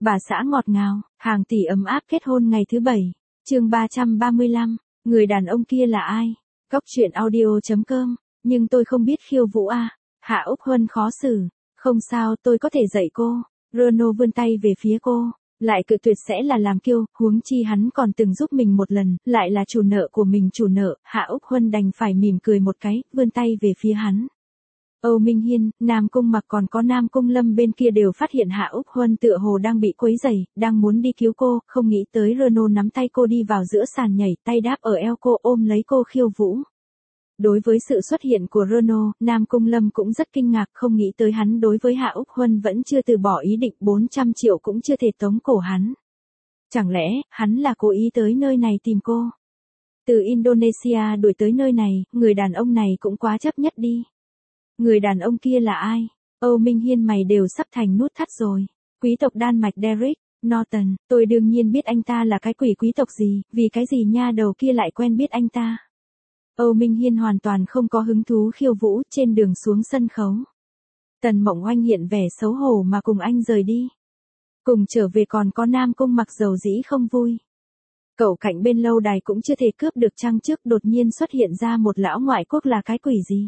Bà xã ngọt ngào, hàng tỷ ấm áp kết hôn ngày thứ 7. Chương 335, người đàn ông kia là ai? Góc truyện audio.com, nhưng tôi không biết khiêu vũ à? Hạ Úc Huân khó xử. Không sao, tôi có thể dạy cô. Renaud vươn tay về phía cô, lại cự tuyệt sẽ là làm kiêu, huống chi hắn còn từng giúp mình một lần, lại là chủ nợ của mình chủ nợ. Hạ Úc Huân đành phải mỉm cười một cái, vươn tay về phía hắn. Âu Minh Hiên, Nam Cung Mặc còn có Nam Cung Lâm bên kia đều phát hiện Hạ Úc Huân tựa hồ đang bị quấy rầy, đang muốn đi cứu cô, không nghĩ tới Renaud nắm tay cô đi vào giữa sàn nhảy, tay đáp ở eo cô ôm lấy cô khiêu vũ. Đối với sự xuất hiện của Renaud, Nam Cung Lâm cũng rất kinh ngạc, không nghĩ tới hắn đối với Hạ Úc Huân vẫn chưa từ bỏ ý định, 400 triệu cũng chưa thể tống cổ hắn. Chẳng lẽ, hắn là cố ý tới nơi này tìm cô? Từ Indonesia đuổi tới nơi này, người đàn ông này cũng quá chấp nhất đi. Người đàn ông kia là ai? Âu Minh Hiên mày đều sắp thành nút thắt rồi. Quý tộc Đan Mạch Derek Norton, tôi đương nhiên biết anh ta là cái quỷ quý tộc gì, vì cái gì nha đầu kia lại quen biết anh ta. Âu Minh Hiên hoàn toàn không có hứng thú khiêu vũ trên đường xuống sân khấu. Tần Mộng Oanh hiện vẻ xấu hổ mà cùng anh rời đi. Cùng trở về còn có Nam Cung Mặc dầu dĩ không vui. Cậu cạnh bên lâu đài cũng chưa thể cướp được trăng trước, đột nhiên xuất hiện ra một lão ngoại quốc là cái quỷ gì.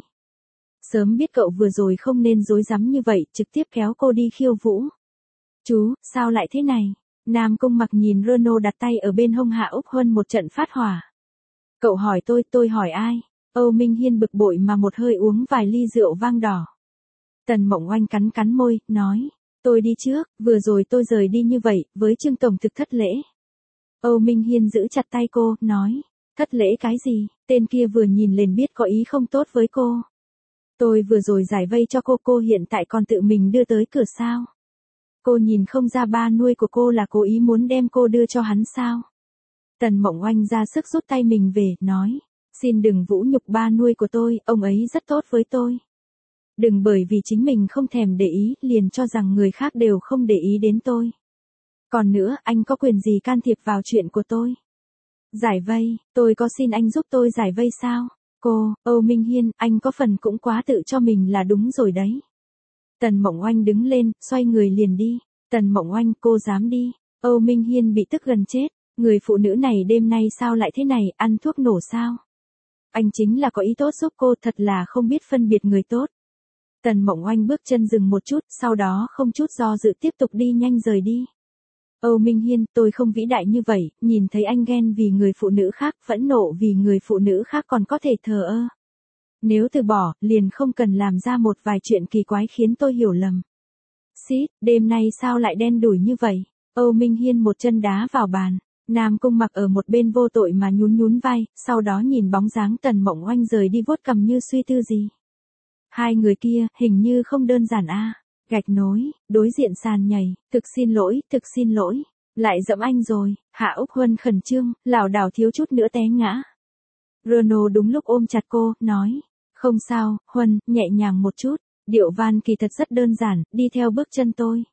Sớm biết cậu vừa rồi không nên dối rắm như vậy, trực tiếp kéo cô đi khiêu vũ. Chú, sao lại thế này? Nam Cung Mặc nhìn Renaud đặt tay ở bên hông Hạ Úc Huân một trận phát hỏa. Cậu hỏi tôi hỏi ai? Âu Minh Hiên bực bội mà một hơi uống vài ly rượu vang đỏ. Tần Mộng Oanh cắn cắn môi, nói, tôi đi trước, vừa rồi tôi rời đi như vậy, với Trương Tổng thực thất lễ. Âu Minh Hiên giữ chặt tay cô, nói, thất lễ cái gì, tên kia vừa nhìn liền biết có ý không tốt với cô. Tôi vừa rồi giải vây cho cô hiện tại còn tự mình đưa tới cửa sao? Cô nhìn không ra ba nuôi của cô là cố ý muốn đem cô đưa cho hắn sao? Tần Mộng Oanh ra sức rút tay mình về, nói, xin đừng vũ nhục ba nuôi của tôi, ông ấy rất tốt với tôi. Đừng bởi vì chính mình không thèm để ý, liền cho rằng người khác đều không để ý đến tôi. Còn nữa, anh có quyền gì can thiệp vào chuyện của tôi? Giải vây, tôi có xin anh giúp tôi giải vây sao? Cô, Âu Minh Hiên, anh có phần cũng quá tự cho mình là đúng rồi đấy. Tần Mộng Oanh đứng lên, xoay người liền đi. Tần Mộng Oanh, cô dám đi. Âu Minh Hiên bị tức gần chết. Người phụ nữ này đêm nay sao lại thế này, ăn thuốc nổ sao? Anh chính là có ý tốt giúp cô, thật là không biết phân biệt người tốt. Tần Mộng Oanh bước chân dừng một chút, sau đó không chút do dự tiếp tục đi nhanh rời đi. Âu Minh Hiên, tôi không vĩ đại như vậy, nhìn thấy anh ghen vì người phụ nữ khác, phẫn nộ vì người phụ nữ khác còn có thể thờ ơ. Nếu từ bỏ, liền không cần làm ra một vài chuyện kỳ quái khiến tôi hiểu lầm. Xít, đêm nay sao lại đen đủi như vậy? Âu Minh Hiên một chân đá vào bàn. Nam Cung Mặc ở một bên vô tội mà nhún vai, sau đó nhìn bóng dáng Tần Mộng Oanh rời đi vuốt cằm như suy tư gì. Hai người kia, hình như không đơn giản a. Gạch nối, đối diện sàn nhảy, thực xin lỗi, lại dẫm anh rồi. Hạ Úc Huân khẩn trương, lảo đảo thiếu chút nữa té ngã. Renaud đúng lúc ôm chặt cô, nói, không sao, Huân, nhẹ nhàng một chút, điệu van kỳ thật rất đơn giản, đi theo bước chân tôi.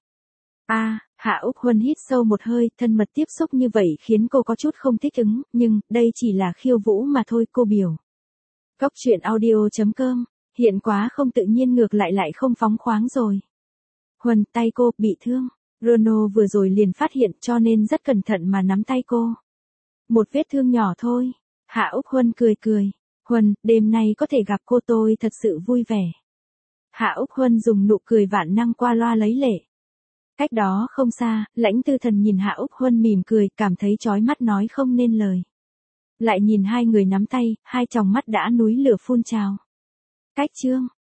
Hạ Úc Huân hít sâu một hơi, thân mật tiếp xúc như vậy khiến cô có chút không thích ứng, nhưng, đây chỉ là khiêu vũ mà thôi, cô biểu. Góc truyện audio.com, hiện quá không tự nhiên ngược lại không phóng khoáng rồi. Huân, tay cô, bị thương. Renaud vừa rồi liền phát hiện cho nên rất cẩn thận mà nắm tay cô. Một vết thương nhỏ thôi. Hạ Úc Huân cười. Huân, đêm nay có thể gặp cô tôi thật sự vui vẻ. Hạ Úc Huân dùng nụ cười vạn năng qua loa lấy lệ. Cách đó không xa, Lãnh Tư Thần nhìn Hạ Úc Huân mỉm cười, cảm thấy chói mắt nói không nên lời. Lại nhìn hai người nắm tay, hai tròng mắt đã núi lửa phun trào. Cách chương.